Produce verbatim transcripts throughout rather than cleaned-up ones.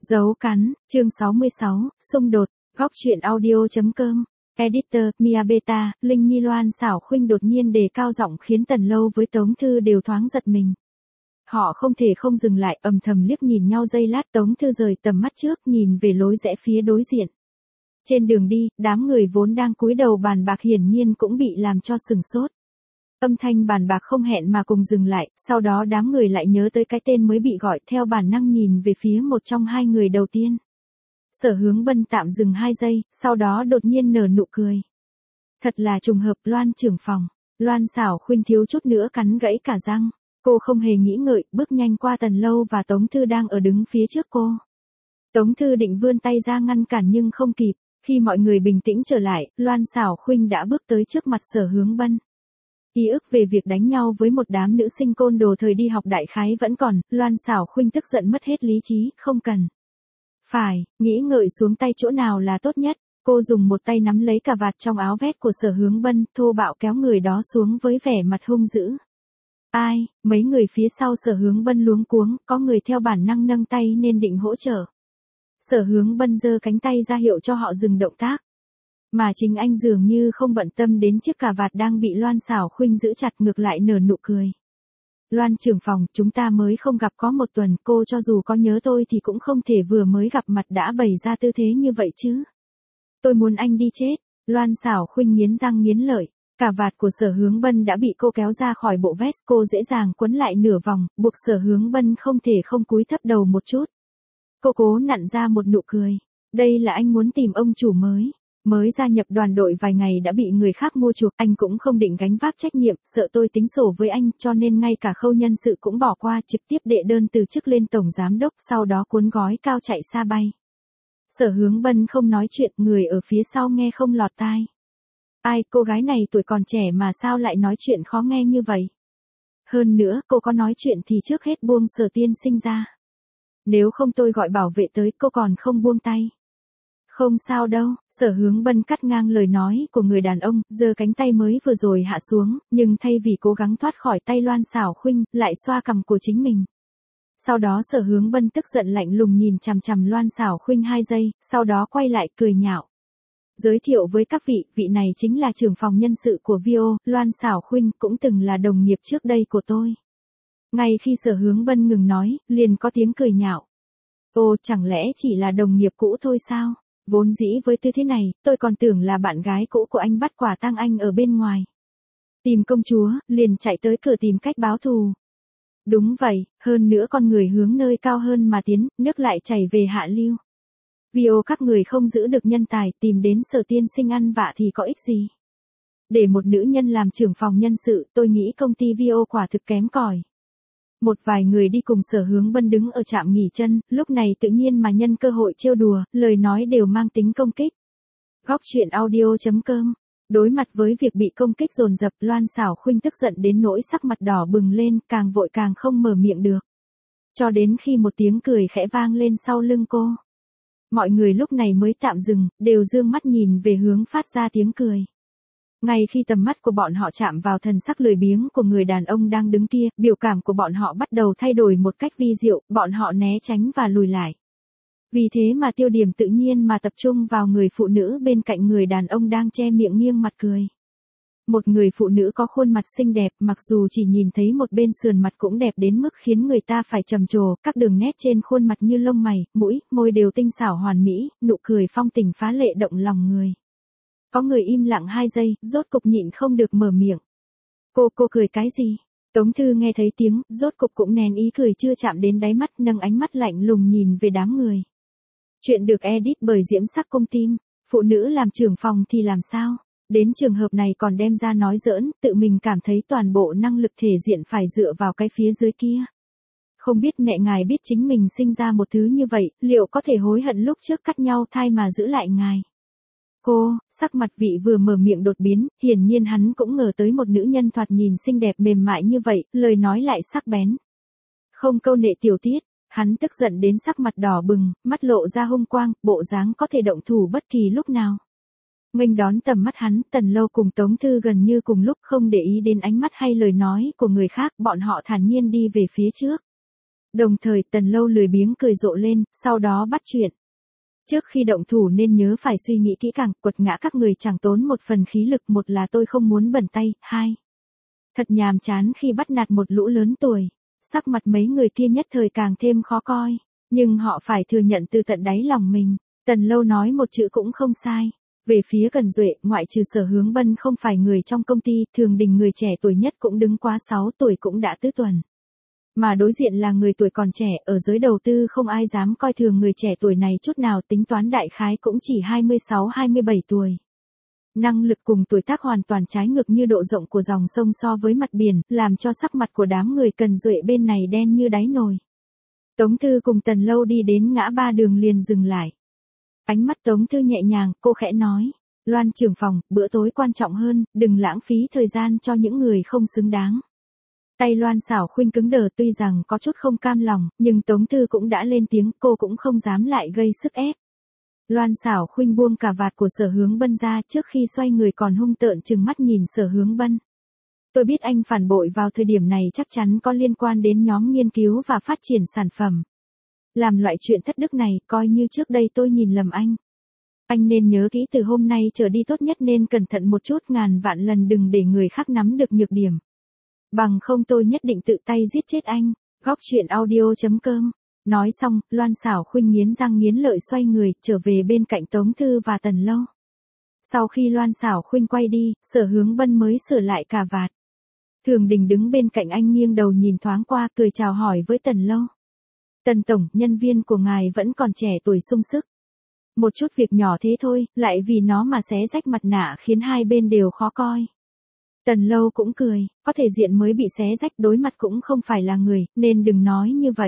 Dấu cắn, chương sáu mươi sáu, xung đột, góc truyện audio.com, editor, Mia Beta, Linh Nhi Loan Xảo Khuynh đột nhiên đề cao giọng khiến Tần Lâu với Tống Thư đều thoáng giật mình. Họ không thể không dừng lại, ầm thầm liếc nhìn nhau giây lát. Tống Thư rời tầm mắt trước nhìn về lối rẽ phía đối diện. Trên đường đi, đám người vốn đang cúi đầu bàn bạc hiển nhiên cũng bị làm cho sừng sốt. Âm thanh bàn bạc không hẹn mà cùng dừng lại, sau đó đám người lại nhớ tới cái tên mới bị gọi, theo bản năng nhìn về phía một trong hai người đầu tiên. Sở Hướng Bân tạm dừng hai giây, sau đó đột nhiên nở nụ cười. Thật là trùng hợp, Loan trưởng phòng. Loan Xảo Khuynh thiếu chút nữa cắn gãy cả răng. Cô không hề nghĩ ngợi, bước nhanh qua Tần Lâu và Tống Thư đang ở đứng phía trước cô. Tống Thư định vươn tay ra ngăn cản nhưng không kịp. Khi mọi người bình tĩnh trở lại, Loan Xảo Khuynh đã bước tới trước mặt Sở Hướng Bân. Ký ức về việc đánh nhau với một đám nữ sinh côn đồ thời đi học đại khái vẫn còn, Loan Xảo Khuynh tức giận mất hết lý trí, không cần. Phải, nghĩ ngợi xuống tay chỗ nào là tốt nhất, cô dùng một tay nắm lấy cà vạt trong áo vest của Sở Hướng Bân, thô bạo kéo người đó xuống với vẻ mặt hung dữ. Ai, mấy người phía sau Sở Hướng Bân luống cuống, có người theo bản năng nâng tay nên định hỗ trợ. Sở Hướng Bân giơ cánh tay ra hiệu cho họ dừng động tác. Mà chính anh dường như không bận tâm đến chiếc cà vạt đang bị Loan Xảo Khuynh giữ chặt, ngược lại nở nụ cười. Loan trưởng phòng, chúng ta mới không gặp có một tuần, cô cho dù có nhớ tôi thì cũng không thể vừa mới gặp mặt đã bày ra tư thế như vậy chứ. Tôi muốn anh đi chết. Loan Xảo Khuynh nghiến răng nghiến lợi. Cà vạt của Sở Hướng Bân đã bị cô kéo ra khỏi bộ vest, cô dễ dàng quấn lại nửa vòng, buộc Sở Hướng Bân không thể không cúi thấp đầu một chút. Cô cố nặn ra một nụ cười. Đây là anh muốn tìm ông chủ mới. Mới gia nhập đoàn đội vài ngày đã bị người khác mua chuộc, anh cũng không định gánh vác trách nhiệm, sợ tôi tính sổ với anh, cho nên ngay cả khâu nhân sự cũng bỏ qua, trực tiếp đệ đơn từ chức lên tổng giám đốc, sau đó cuốn gói cao chạy xa bay. Sở Hướng Bân không nói chuyện, người ở phía sau nghe không lọt tai. Ai, cô gái này tuổi còn trẻ mà sao lại nói chuyện khó nghe như vậy? Hơn nữa, cô có nói chuyện thì trước hết buông Sở tiên sinh ra. Nếu không tôi gọi bảo vệ tới, cô còn không buông tay. Không sao đâu, Sở Hướng Bân cắt ngang lời nói của người đàn ông, giơ cánh tay mới vừa rồi hạ xuống, nhưng thay vì cố gắng thoát khỏi tay Loan Xảo Khuynh, lại xoa cằm của chính mình. Sau đó Sở Hướng Bân tức giận lạnh lùng nhìn chằm chằm Loan Xảo Khuynh hai giây, sau đó quay lại cười nhạo. Giới thiệu với các vị, vị này chính là trưởng phòng nhân sự của vê o, Loan Xảo Khuynh cũng từng là đồng nghiệp trước đây của tôi. Ngay khi Sở Hướng Bân ngừng nói, liền có tiếng cười nhạo. Ồ, chẳng lẽ chỉ là đồng nghiệp cũ thôi sao? Vốn dĩ với tư thế này, tôi còn tưởng là bạn gái cũ của anh bắt quả tang anh ở bên ngoài. Tìm công chúa, liền chạy tới cửa tìm cách báo thù. Đúng vậy, hơn nữa con người hướng nơi cao hơn mà tiến, nước lại chảy về hạ lưu. vê o các người không giữ được nhân tài, tìm đến Sở tiên sinh ăn vạ thì có ích gì. Để một nữ nhân làm trưởng phòng nhân sự, tôi nghĩ công ty vê o quả thực kém cỏi. Một vài người đi cùng Sở Hướng Bân đứng ở trạm nghỉ chân, lúc này tự nhiên mà nhân cơ hội trêu đùa, lời nói đều mang tính công kích. Góc truyện audio.com. Đối mặt với việc bị công kích dồn dập, Loan Xảo Khuynh tức giận đến nỗi sắc mặt đỏ bừng lên, càng vội càng không mở miệng được. Cho đến khi một tiếng cười khẽ vang lên sau lưng cô. Mọi người lúc này mới tạm dừng, đều dương mắt nhìn về hướng phát ra tiếng cười. Ngay khi tầm mắt của bọn họ chạm vào thần sắc lười biếng của người đàn ông đang đứng kia, biểu cảm của bọn họ bắt đầu thay đổi một cách vi diệu, bọn họ né tránh và lùi lại. Vì thế mà tiêu điểm tự nhiên mà tập trung vào người phụ nữ bên cạnh người đàn ông đang che miệng nghiêng mặt cười. Một người phụ nữ có khuôn mặt xinh đẹp, mặc dù chỉ nhìn thấy một bên sườn mặt cũng đẹp đến mức khiến người ta phải trầm trồ, các đường nét trên khuôn mặt như lông mày, mũi, môi đều tinh xảo hoàn mỹ, nụ cười phong tình phá lệ động lòng người. Có người im lặng hai giây, rốt cục nhịn không được mở miệng. Cô, cô cười cái gì? Tống Thư nghe thấy tiếng, rốt cục cũng nén ý cười chưa chạm đến đáy mắt, nâng ánh mắt lạnh lùng nhìn về đám người. Chuyện được edit bởi Diễm Sắc Cung Tim. Phụ nữ làm trưởng phòng thì làm sao? Đến trường hợp này còn đem ra nói giỡn, tự mình cảm thấy toàn bộ năng lực thể diện phải dựa vào cái phía dưới kia. Không biết mẹ ngài biết chính mình sinh ra một thứ như vậy, liệu có thể hối hận lúc trước cắt nhau thai mà giữ lại ngài? Cô, sắc mặt vị vừa mở miệng đột biến, hiển nhiên hắn cũng ngờ tới một nữ nhân thoạt nhìn xinh đẹp mềm mại như vậy, lời nói lại sắc bén. Không câu nệ tiểu tiết, hắn tức giận đến sắc mặt đỏ bừng, mắt lộ ra hung quang, bộ dáng có thể động thủ bất kỳ lúc nào. Nghênh đón tầm mắt hắn, Tần Lâu cùng Tống Thư gần như cùng lúc, không để ý đến ánh mắt hay lời nói của người khác, bọn họ thản nhiên đi về phía trước. Đồng thời Tần Lâu lười biếng cười rộ lên, sau đó bắt chuyện. Trước khi động thủ nên nhớ phải suy nghĩ kỹ càng, quật ngã các người chẳng tốn một phần khí lực, một là tôi không muốn bẩn tay, hai. Thật nhàm chán khi bắt nạt một lũ lớn tuổi. Sắc mặt mấy người kia nhất thời càng thêm khó coi, nhưng họ phải thừa nhận từ tận đáy lòng mình. Tần Lâu nói một chữ cũng không sai. Về phía Cần Duệ, ngoại trừ Sở Hướng Bân không phải người trong công ty, Thường Đình người trẻ tuổi nhất cũng đứng quá sáu tuổi cũng đã tứ tuần. Mà đối diện là người tuổi còn trẻ, ở giới đầu tư không ai dám coi thường người trẻ tuổi này chút nào, tính toán đại khái cũng chỉ hai mươi sáu hai mươi bảy tuổi. Năng lực cùng tuổi tác hoàn toàn trái ngược như độ rộng của dòng sông so với mặt biển, làm cho sắc mặt của đám người Cần Duệ bên này đen như đáy nồi. Tống Thư cùng Tần Lâu đi đến ngã ba đường liền dừng lại. Ánh mắt Tống Thư nhẹ nhàng, cô khẽ nói, Loan trưởng phòng, bữa tối quan trọng hơn, đừng lãng phí thời gian cho những người không xứng đáng. Tay Loan Xảo Khuynh cứng đờ, tuy rằng có chút không cam lòng, nhưng Tống Thư cũng đã lên tiếng, cô cũng không dám lại gây sức ép. Loan Xảo Khuynh buông cà vạt của Sở Hướng Bân ra, trước khi xoay người còn hung tợn trừng mắt nhìn Sở Hướng Bân. Tôi biết anh phản bội vào thời điểm này chắc chắn có liên quan đến nhóm nghiên cứu và phát triển sản phẩm. Làm loại chuyện thất đức này, coi như trước đây tôi nhìn lầm anh. Anh nên nhớ kỹ từ hôm nay trở đi tốt nhất nên cẩn thận một chút, ngàn vạn lần đừng để người khác nắm được nhược điểm. Bằng không tôi nhất định tự tay giết chết anh. Góc truyện audio chấm com. Nói xong, Loan Xảo Khuynh nghiến răng nghiến lợi xoay người, trở về bên cạnh Tống Thư và Tần Lâu. Sau khi Loan Xảo Khuynh quay đi, Sở Hướng Bân mới sửa lại cà vạt. Thường Đình đứng bên cạnh anh nghiêng đầu nhìn thoáng qua, cười chào hỏi với Tần Lâu. Tần Tổng, nhân viên của ngài vẫn còn trẻ tuổi sung sức. Một chút việc nhỏ thế thôi, lại vì nó mà xé rách mặt nạ khiến hai bên đều khó coi. Tần Lâu cũng cười, có thể diện mới bị xé rách, đối mặt cũng không phải là người, nên đừng nói như vậy.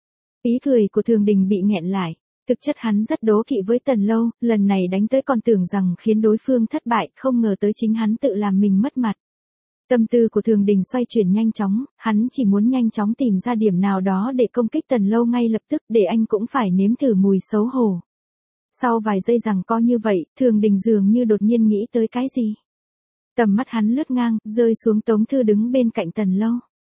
Ý cười của Thường Đình bị nghẹn lại. Thực chất hắn rất đố kỵ với Tần Lâu, lần này đánh tới còn tưởng rằng khiến đối phương thất bại, không ngờ tới chính hắn tự làm mình mất mặt. Tâm tư của Thường Đình xoay chuyển nhanh chóng, hắn chỉ muốn nhanh chóng tìm ra điểm nào đó để công kích Tần Lâu ngay lập tức, để anh cũng phải nếm thử mùi xấu hổ. Sau vài giây giằng co như vậy, Thường Đình dường như đột nhiên nghĩ tới cái gì. Tầm mắt hắn lướt ngang, rơi xuống Tống Thư đứng bên cạnh Tần Lâu.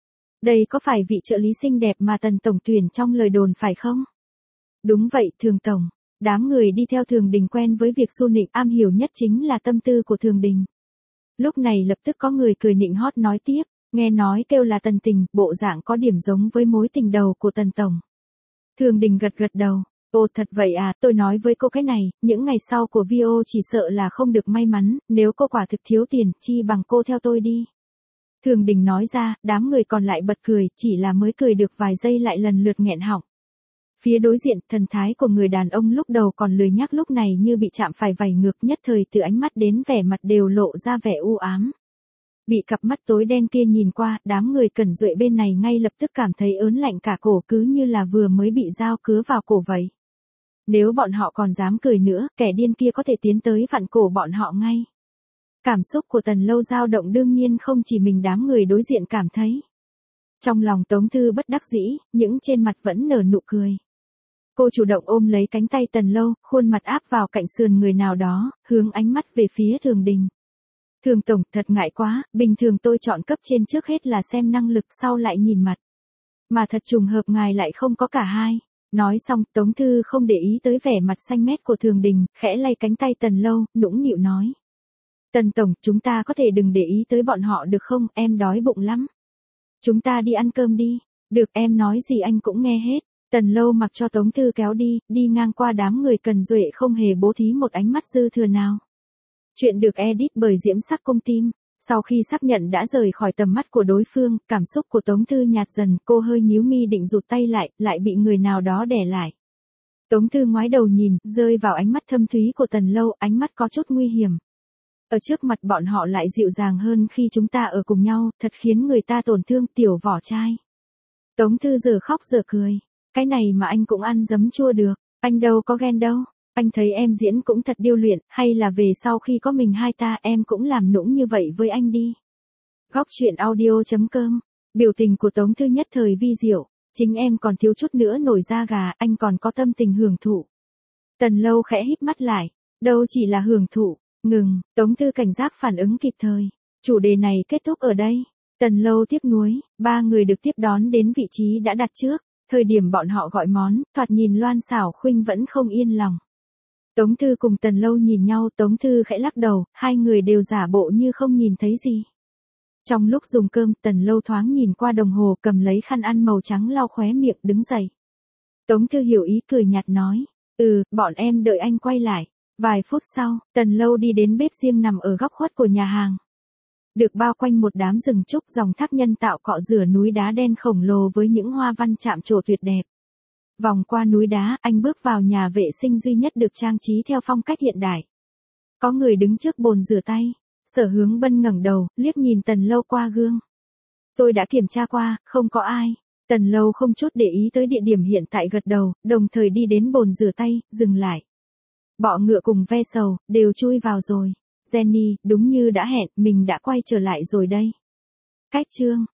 Đây có phải vị trợ lý xinh đẹp mà Tần Tổng tuyển trong lời đồn phải không? Đúng vậy, Thường Tổng. Đám người đi theo Thường Đình quen với việc xu nịnh, am hiểu nhất chính là tâm tư của Thường Đình. Lúc này lập tức có người cười nịnh hót nói tiếp, nghe nói kêu là Tần Tình, bộ dạng có điểm giống với mối tình đầu của Tần Tổng. Thường Đình gật gật đầu, ồ thật vậy à, tôi nói với cô cái này, những ngày sau của vi ô chỉ sợ là không được may mắn, nếu cô quả thực thiếu tiền, chi bằng cô theo tôi đi. Thường Đình nói ra, đám người còn lại bật cười, chỉ là mới cười được vài giây lại lần lượt nghẹn họng. Phía đối diện, thần thái của người đàn ông lúc đầu còn lười nhác lúc này như bị chạm phải vảy ngược, nhất thời từ ánh mắt đến vẻ mặt đều lộ ra vẻ u ám. Bị cặp mắt tối đen kia nhìn qua, đám người Cẩn Duệ bên này ngay lập tức cảm thấy ớn lạnh cả cổ, cứ như là vừa mới bị dao cứa vào cổ vậy. Nếu bọn họ còn dám cười nữa, kẻ điên kia có thể tiến tới vặn cổ bọn họ ngay. Cảm xúc của Tần Lâu dao động đương nhiên không chỉ mình đám người đối diện cảm thấy. Trong lòng Tống Thư bất đắc dĩ, những trên mặt vẫn nở nụ cười. Cô chủ động ôm lấy cánh tay Tần Lâu, khuôn mặt áp vào cạnh sườn người nào đó, hướng ánh mắt về phía Thường Đình. Thường Tổng, thật ngại quá, bình thường tôi chọn cấp trên trước hết là xem năng lực, sau lại nhìn mặt. Mà thật trùng hợp ngài lại không có cả hai. Nói xong, Tống Thư không để ý tới vẻ mặt xanh mét của Thường Đình, khẽ lay cánh tay Tần Lâu, nũng nịu nói. Tần Tổng, chúng ta có thể đừng để ý tới bọn họ được không, em đói bụng lắm. Chúng ta đi ăn cơm đi. Được, em nói gì anh cũng nghe hết. Tần Lâu mặc cho Tống Thư kéo đi, đi ngang qua đám người Cần Duệ không hề bố thí một ánh mắt dư thừa nào. Chuyện được edit bởi Diễm Sắc Cung Tim. Sau khi xác nhận đã rời khỏi tầm mắt của đối phương, cảm xúc của Tống Thư nhạt dần, cô hơi nhíu mi định rụt tay lại, lại bị người nào đó đè lại. Tống Thư ngoái đầu nhìn, rơi vào ánh mắt thâm thúy của Tần Lâu, ánh mắt có chút nguy hiểm. Ở trước mặt bọn họ lại dịu dàng hơn khi chúng ta ở cùng nhau, thật khiến người ta tổn thương, tiểu vỏ trai. Tống Thư giờ khóc giờ cười. Cái này mà anh cũng ăn giấm chua được, anh đâu có ghen đâu. Anh thấy em diễn cũng thật điêu luyện, hay là về sau khi có mình hai ta em cũng làm nũng như vậy với anh đi. Góc truyện audio chấm com. Biểu tình của Tống Thư nhất thời vi diệu. Chính em còn thiếu chút nữa nổi da gà, anh còn có tâm tình hưởng thụ. Tần Lâu khẽ híp mắt lại. Đâu chỉ là hưởng thụ. Ngừng, Tống Thư cảnh giác phản ứng kịp thời. Chủ đề này kết thúc ở đây. Tần Lâu tiếc nuối, ba người được tiếp đón đến vị trí đã đặt trước. Thời điểm bọn họ gọi món, thoạt nhìn Loan Xảo Khuynh vẫn không yên lòng. Tống Thư cùng Tần Lâu nhìn nhau, Tống Thư khẽ lắc đầu, hai người đều giả bộ như không nhìn thấy gì. Trong lúc dùng cơm, Tần Lâu thoáng nhìn qua đồng hồ, cầm lấy khăn ăn màu trắng lau khóe miệng đứng dậy. Tống Thư hiểu ý cười nhạt nói, ừ, bọn em đợi anh quay lại. Vài phút sau, Tần Lâu đi đến bếp riêng nằm ở góc khuất của nhà hàng. Được bao quanh một đám rừng trúc, dòng thác nhân tạo cọ rửa núi đá đen khổng lồ với những hoa văn chạm trổ tuyệt đẹp. Vòng qua núi đá, anh bước vào nhà vệ sinh duy nhất được trang trí theo phong cách hiện đại. Có người đứng trước bồn rửa tay. Sở Hướng Bân ngẩng đầu, liếc nhìn Tần Lâu qua gương. Tôi đã kiểm tra qua, không có ai. Tần Lâu không chút để ý tới địa điểm hiện tại, gật đầu, đồng thời đi đến bồn rửa tay, dừng lại. Bọ ngựa cùng ve sầu, đều chui vào rồi. Jenny, đúng như đã hẹn, mình đã quay trở lại rồi đây. Cách chương